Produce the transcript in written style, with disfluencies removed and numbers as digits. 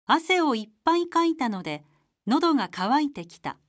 汗をいっぱいかいたので、喉が渇いてきた。